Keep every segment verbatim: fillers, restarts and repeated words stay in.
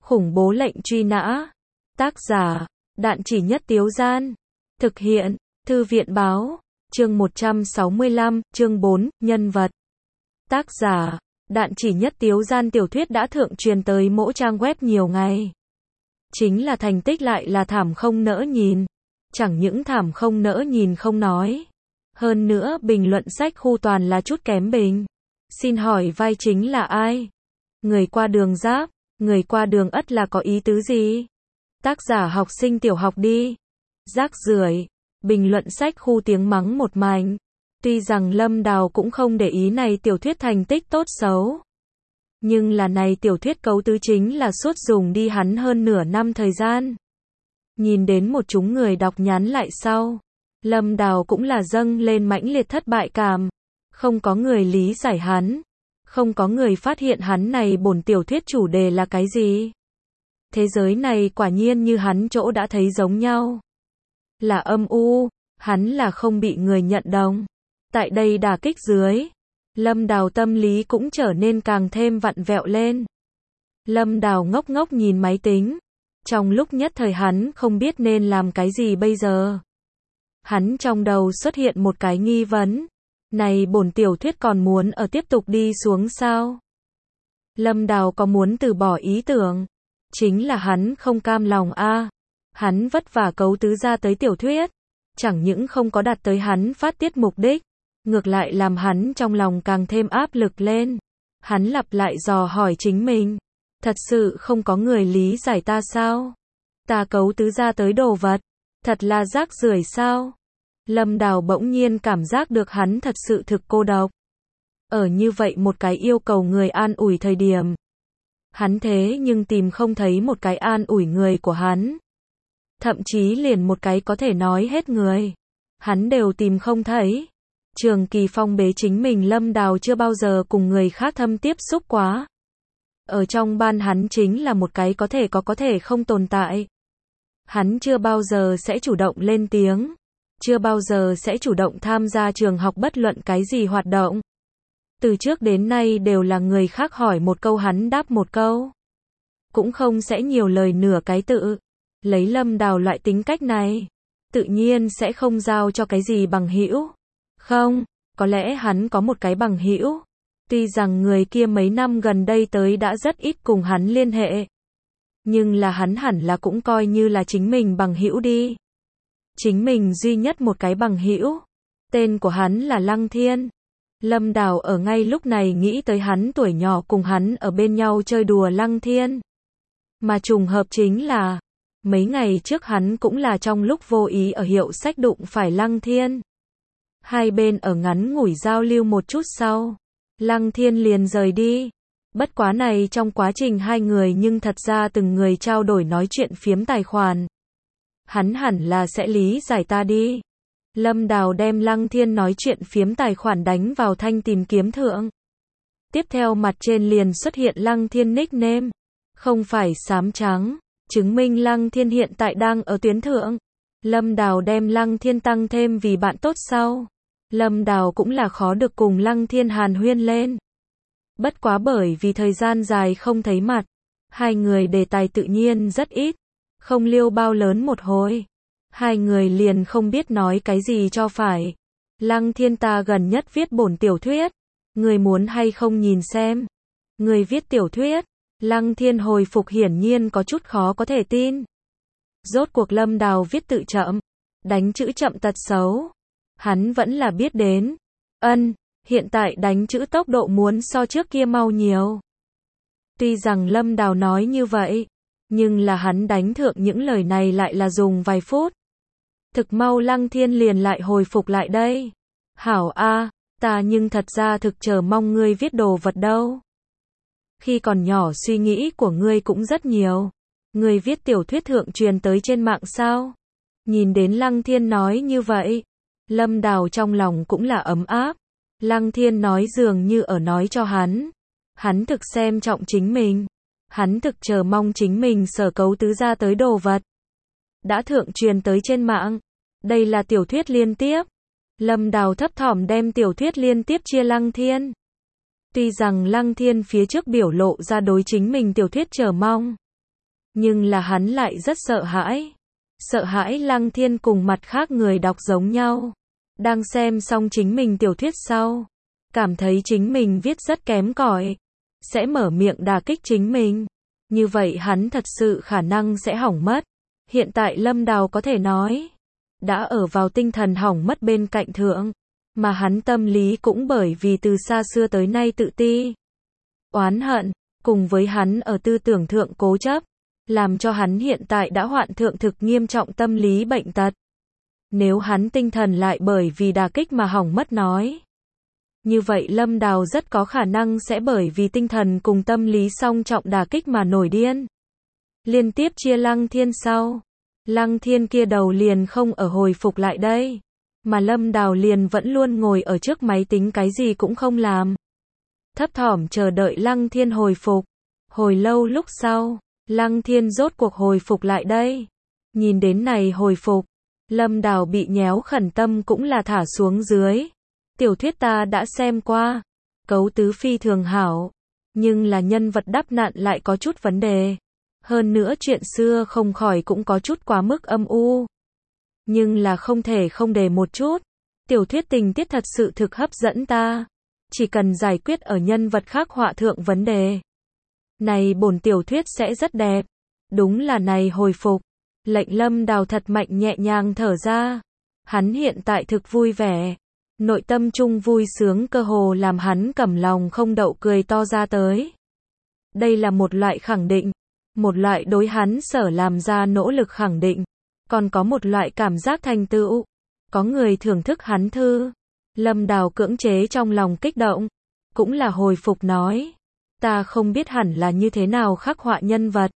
Khủng bố lệnh truy nã. Tác giả, Đạn Chỉ Nhất Tiếu Gian. Thực hiện, Thư viện báo. Chương một trăm sáu mươi lăm, chương bốn, nhân vật. Tác giả, Đạn Chỉ Nhất Tiếu Gian. Tiểu thuyết đã thượng truyền tới mỗi trang web nhiều ngày. Chính là thành tích lại là thảm không nỡ nhìn. Chẳng những thảm không nỡ nhìn không nói. Hơn nữa bình luận sách khu toàn là chút kém bình. Xin hỏi vai chính là ai? Người qua đường Giáp, người qua đường Ất là có ý tứ gì? Tác giả học sinh tiểu học đi. Rác rưởi. Bình luận sách khu tiếng mắng một mảnh. Tuy rằng Lâm Đào cũng không để ý này tiểu thuyết thành tích tốt xấu. Nhưng là này tiểu thuyết cấu tứ chính là suốt dùng đi hắn hơn nửa năm thời gian. Nhìn đến một chúng người đọc nhắn lại sau. Lâm Đào cũng là dâng lên mãnh liệt thất bại cảm. Không có người lý giải hắn. Không có người phát hiện hắn này bổn tiểu thuyết chủ đề là cái gì. Thế giới này quả nhiên như hắn chỗ đã thấy giống nhau. Là âm u, hắn là không bị người nhận đồng. Tại đây đả kích dưới, Lâm Đào tâm lý cũng trở nên càng thêm vặn vẹo lên. Lâm Đào ngốc ngốc nhìn máy tính. Trong lúc nhất thời hắn không biết nên làm cái gì bây giờ. Hắn trong đầu xuất hiện một cái nghi vấn. Này bổn tiểu thuyết còn muốn ở tiếp tục đi xuống sao? Lâm Đào có muốn từ bỏ ý tưởng. Chính là hắn không cam lòng a. À. Hắn vất vả cấu tứ ra tới tiểu thuyết. Chẳng những không có đạt tới hắn phát tiết mục đích. Ngược lại làm hắn trong lòng càng thêm áp lực lên. Hắn lặp lại dò hỏi chính mình. Thật sự không có người lý giải ta sao? Ta cấu tứ ra tới đồ vật. Thật là rác rưởi sao? Lâm Đào bỗng nhiên cảm giác được hắn thật sự thực cô độc. Ở như vậy một cái yêu cầu người an ủi thời điểm. Hắn thế nhưng tìm không thấy một cái an ủi người của hắn. Thậm chí liền một cái có thể nói hết người. Hắn đều tìm không thấy. Trường kỳ phong bế chính mình Lâm Đào chưa bao giờ cùng người khác thâm tiếp xúc quá. Ở trong ban hắn chính là một cái có thể có có thể không tồn tại. Hắn chưa bao giờ sẽ chủ động lên tiếng. Chưa bao giờ sẽ chủ động tham gia trường học bất luận cái gì hoạt động. Từ trước đến nay đều là người khác hỏi một câu hắn đáp một câu. Cũng không sẽ nhiều lời nửa cái tự. Lấy Lâm Đào loại tính cách này, tự nhiên sẽ không giao cho cái gì bằng hữu. Không, có lẽ hắn có một cái bằng hữu. Tuy rằng người kia mấy năm gần đây tới đã rất ít cùng hắn liên hệ. Nhưng là hắn hẳn là cũng coi như là chính mình bằng hữu đi. Chính mình duy nhất một cái bằng hữu. Tên của hắn là Lăng Thiên. Lâm Đào ở ngay lúc này nghĩ tới hắn tuổi nhỏ cùng hắn ở bên nhau chơi đùa Lăng Thiên. Mà trùng hợp chính là, mấy ngày trước hắn cũng là trong lúc vô ý ở hiệu sách đụng phải Lăng Thiên. Hai bên ở ngắn ngủi giao lưu một chút sau. Lăng Thiên liền rời đi. Bất quá này trong quá trình hai người nhưng thật ra từng người trao đổi nói chuyện phiếm tài khoản. Hắn hẳn là sẽ lý giải ta đi. Lâm Đào đem Lăng Thiên nói chuyện phiếm tài khoản đánh vào thanh tìm kiếm thượng. Tiếp theo mặt trên liền xuất hiện Lăng Thiên nickname. Không phải xám trắng. Chứng minh Lăng Thiên hiện tại đang ở tuyến thượng. Lâm Đào đem Lăng Thiên tăng thêm vì bạn tốt sau. Lâm Đào cũng là khó được cùng Lăng Thiên hàn huyên lên. Bất quá bởi vì thời gian dài không thấy mặt. Hai người đề tài tự nhiên rất ít. Không liêu bao lớn một hồi. Hai người liền không biết nói cái gì cho phải. Lăng Thiên ta gần nhất viết bổn tiểu thuyết. Người muốn hay không nhìn xem. Người viết tiểu thuyết. Lăng Thiên hồi phục hiển nhiên có chút khó có thể tin. Rốt cuộc Lâm Đào viết tự chậm. Đánh chữ chậm tật xấu. Hắn vẫn là biết đến. Ân, hiện tại đánh chữ tốc độ muốn so trước kia mau nhiều. Tuy rằng Lâm Đào nói như vậy. Nhưng là hắn đánh thượng những lời này lại là dùng vài phút. Thực mau Lăng Thiên liền lại hồi phục lại đây. Hảo a, ta nhưng thật ra thực chờ mong ngươi viết đồ vật đâu. Khi còn nhỏ suy nghĩ của ngươi cũng rất nhiều. Ngươi viết tiểu thuyết thượng truyền tới trên mạng sao? Nhìn đến Lăng Thiên nói như vậy. Lâm Đào trong lòng cũng là ấm áp. Lăng Thiên nói dường như ở nói cho hắn. Hắn thực xem trọng chính mình. Hắn thực chờ mong chính mình sở cấu tứ ra tới đồ vật. Đã thượng truyền tới trên mạng. Đây là tiểu thuyết liên tiếp. Lâm Đào thấp thỏm đem tiểu thuyết liên tiếp chia Lăng Thiên. Tuy rằng Lăng Thiên phía trước biểu lộ ra đối chính mình tiểu thuyết chờ mong. Nhưng là hắn lại rất sợ hãi. Sợ hãi Lăng Thiên cùng mặt khác người đọc giống nhau. Đang xem xong chính mình tiểu thuyết sau. Cảm thấy chính mình viết rất kém cỏi. Sẽ mở miệng đả kích chính mình. Như vậy hắn thật sự khả năng sẽ hỏng mất. Hiện tại Lâm Đào có thể nói. Đã ở vào tinh thần hỏng mất bên cạnh thượng. Mà hắn tâm lý cũng bởi vì từ xa xưa tới nay tự ti. Oán hận. Cùng với hắn ở tư tưởng thượng cố chấp. Làm cho hắn hiện tại đã hoạn thượng thực nghiêm trọng tâm lý bệnh tật. Nếu hắn tinh thần lại bởi vì đả kích mà hỏng mất nói. Như vậy Lâm Đào rất có khả năng sẽ bởi vì tinh thần cùng tâm lý song trọng đả kích mà nổi điên. Liên tiếp chia Lăng Thiên sau. Lăng Thiên kia đầu liền không ở hồi phục lại đây. Mà Lâm Đào liền vẫn luôn ngồi ở trước máy tính cái gì cũng không làm. Thấp thỏm chờ đợi Lăng Thiên hồi phục. Hồi lâu lúc sau, Lăng Thiên rốt cuộc hồi phục lại đây. Nhìn đến này hồi phục, Lâm Đào bị nhéo khẩn tâm cũng là thả xuống dưới. Tiểu thuyết ta đã xem qua, cấu tứ phi thường hảo, nhưng là nhân vật đắp nặn lại có chút vấn đề. Hơn nữa chuyện xưa không khỏi cũng có chút quá mức âm u. Nhưng là không thể không đề một chút. Tiểu thuyết tình tiết thật sự thực hấp dẫn ta. Chỉ cần giải quyết ở nhân vật khác họa thượng vấn đề. Này bổn tiểu thuyết sẽ rất đẹp. Đúng là này hồi phục. Lệnh Lâm Đào thật mạnh nhẹ nhàng thở ra. Hắn hiện tại thực vui vẻ. Nội tâm trung vui sướng cơ hồ làm hắn cầm lòng không đậu cười to ra tới. Đây là một loại khẳng định. Một loại đối hắn sở làm ra nỗ lực khẳng định. Còn có một loại cảm giác thành tựu. Có người thưởng thức hắn thư. Lâm Đào cưỡng chế trong lòng kích động. Cũng là hồi phục nói. Ta không biết hẳn là như thế nào khắc họa nhân vật.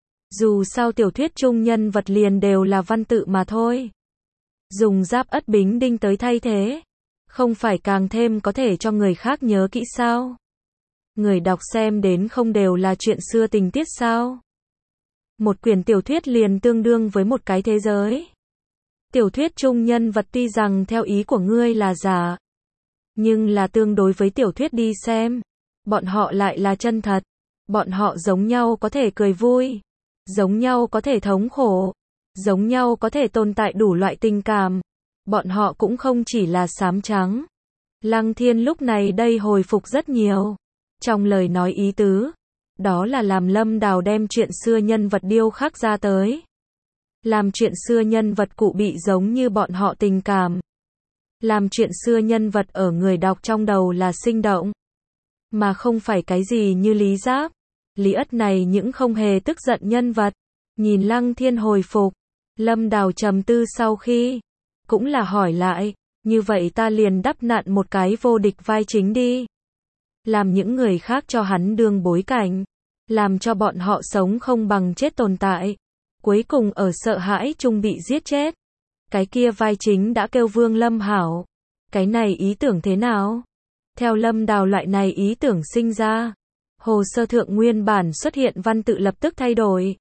Dù sao tiểu thuyết chung nhân vật liền đều là văn tự mà thôi. Dùng giáp ất bính đinh tới thay thế. Không phải càng thêm có thể cho người khác nhớ kỹ sao? Người đọc xem đến không đều là chuyện xưa tình tiết sao? Một quyển tiểu thuyết liền tương đương với một cái thế giới. Tiểu thuyết chung nhân vật tuy rằng theo ý của ngươi là giả, nhưng là tương đối với tiểu thuyết đi xem, bọn họ lại là chân thật. Bọn họ giống nhau có thể cười vui, giống nhau có thể thống khổ, giống nhau có thể tồn tại đủ loại tình cảm. Bọn họ cũng không chỉ là xám trắng. Lăng Thiên lúc này đây hồi phục rất nhiều. Trong lời nói ý tứ, đó là làm Lâm Đào đem chuyện xưa nhân vật điêu khắc ra tới. Làm chuyện xưa nhân vật cụ bị giống như bọn họ tình cảm. Làm chuyện xưa nhân vật ở người đọc trong đầu là sinh động. Mà không phải cái gì như Lý Giáp, Lý Ất này những không hề tức giận nhân vật. Nhìn Lăng Thiên hồi phục, Lâm Đào trầm tư sau khi, cũng là hỏi lại, như vậy ta liền đắp nặn một cái vô địch vai chính đi. Làm những người khác cho hắn đương bối cảnh, làm cho bọn họ sống không bằng chết tồn tại. Cuối cùng ở sợ hãi chung bị giết chết. Cái kia vai chính đã kêu Vương Lâm Hảo. Cái này ý tưởng thế nào? Theo Lâm Đào loại này ý tưởng sinh ra, hồ sơ thượng nguyên bản xuất hiện văn tự lập tức thay đổi.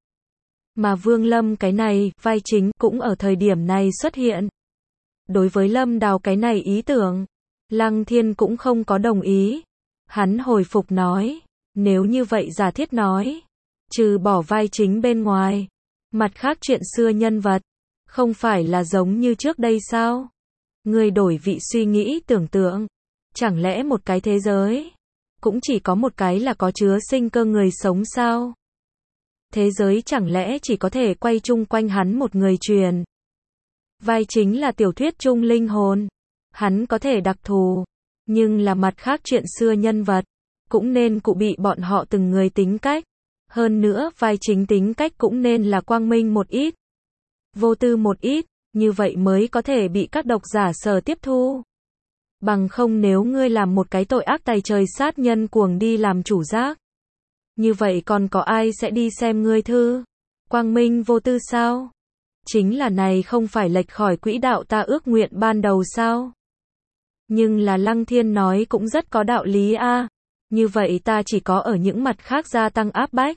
Mà Vương Lâm cái này, vai chính, cũng ở thời điểm này xuất hiện. Đối với Lâm Đào cái này ý tưởng, Lăng Thiên cũng không có đồng ý. Hắn hồi phục nói, nếu như vậy giả thiết nói, trừ bỏ vai chính bên ngoài, mặt khác chuyện xưa nhân vật, không phải là giống như trước đây sao? Người đổi vị suy nghĩ tưởng tượng, chẳng lẽ một cái thế giới, cũng chỉ có một cái là có chứa sinh cơ người sống sao? Thế giới chẳng lẽ chỉ có thể quay chung quanh hắn một người truyền? Vai chính là tiểu thuyết chung linh hồn, hắn có thể đặc thù, nhưng là mặt khác chuyện xưa nhân vật, cũng nên cụ bị bọn họ từng người tính cách. Hơn nữa vai chính tính cách cũng nên là quang minh một ít, vô tư một ít, như vậy mới có thể bị các độc giả sở tiếp thu. Bằng không nếu ngươi làm một cái tội ác tày trời sát nhân cuồng đi làm chủ giác, như vậy còn có ai sẽ đi xem ngươi thư? Quang minh vô tư sao? Chính là này không phải lệch khỏi quỹ đạo ta ước nguyện ban đầu sao? Nhưng là Lăng Thiên nói cũng rất có đạo lý a. À. Như vậy ta chỉ có ở những mặt khác gia tăng áp bách.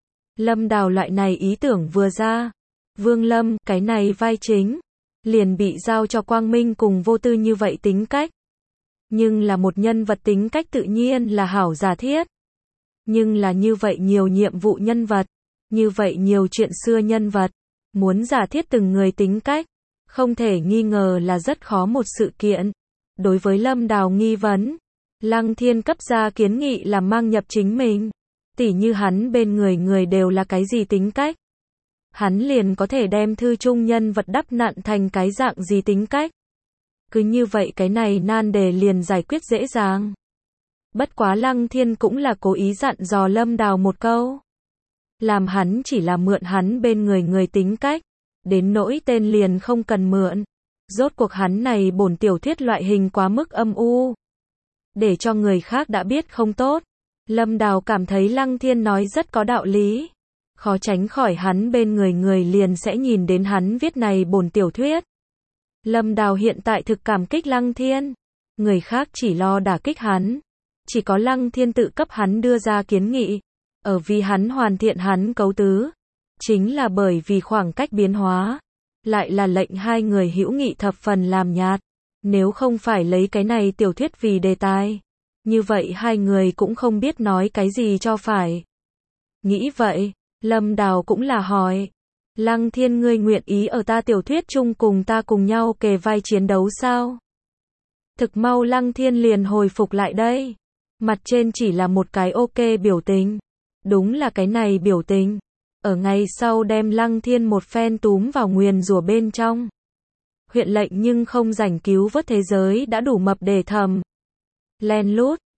Lâm Đào loại này ý tưởng vừa ra, Vương Lâm, cái này vai chính, liền bị giao cho quang minh cùng vô tư như vậy tính cách. Nhưng là một nhân vật tính cách tự nhiên là hảo giả thiết. Nhưng là như vậy nhiều nhiệm vụ nhân vật, Như vậy nhiều chuyện xưa nhân vật, muốn giả thiết từng người tính cách, không thể nghi ngờ là rất khó một sự kiện. Đối với Lâm Đào nghi vấn, Lăng Thiên cấp ra kiến nghị là mang nhập chính mình. Tỉ như hắn bên người người đều là cái gì tính cách. Hắn liền có thể đem thư trung nhân vật đắp nặn thành cái dạng gì tính cách. Cứ như vậy cái này nan đề liền giải quyết dễ dàng. Bất quá Lăng Thiên cũng là cố ý dặn dò Lâm Đào một câu. Làm hắn chỉ là mượn hắn bên người người tính cách. Đến nỗi tên liền không cần mượn. Rốt cuộc hắn này bổn tiểu thuyết loại hình quá mức âm u. Để cho người khác đã biết không tốt. Lâm Đào cảm thấy Lăng Thiên nói rất có đạo lý. Khó tránh khỏi hắn bên người người liền sẽ nhìn đến hắn viết này bổn tiểu thuyết. Lâm Đào hiện tại thực cảm kích Lăng Thiên. Người khác chỉ lo đả kích hắn. Chỉ có Lăng Thiên tự cấp hắn đưa ra kiến nghị. Ở vì hắn hoàn thiện hắn cấu tứ. Chính là bởi vì khoảng cách biến hóa. Lại là lệnh hai người hữu nghị thập phần làm nhạt. Nếu không phải lấy cái này tiểu thuyết vì đề tài. Như vậy hai người cũng không biết nói cái gì cho phải. Nghĩ vậy, Lâm Đào cũng là hỏi. Lăng Thiên ngươi nguyện ý ở ta tiểu thuyết chung cùng ta cùng nhau kề vai chiến đấu sao? Thực mau Lăng Thiên liền hồi phục lại đây. Mặt trên chỉ là một cái ok biểu tình. Đúng là cái này biểu tình. Ở ngày sau đem Lăng Thiên một phen túm vào nguyền rủa bên trong. Huyện lệnh nhưng không rảnh cứu vớt thế giới đã đủ mập để thầm. Len lút,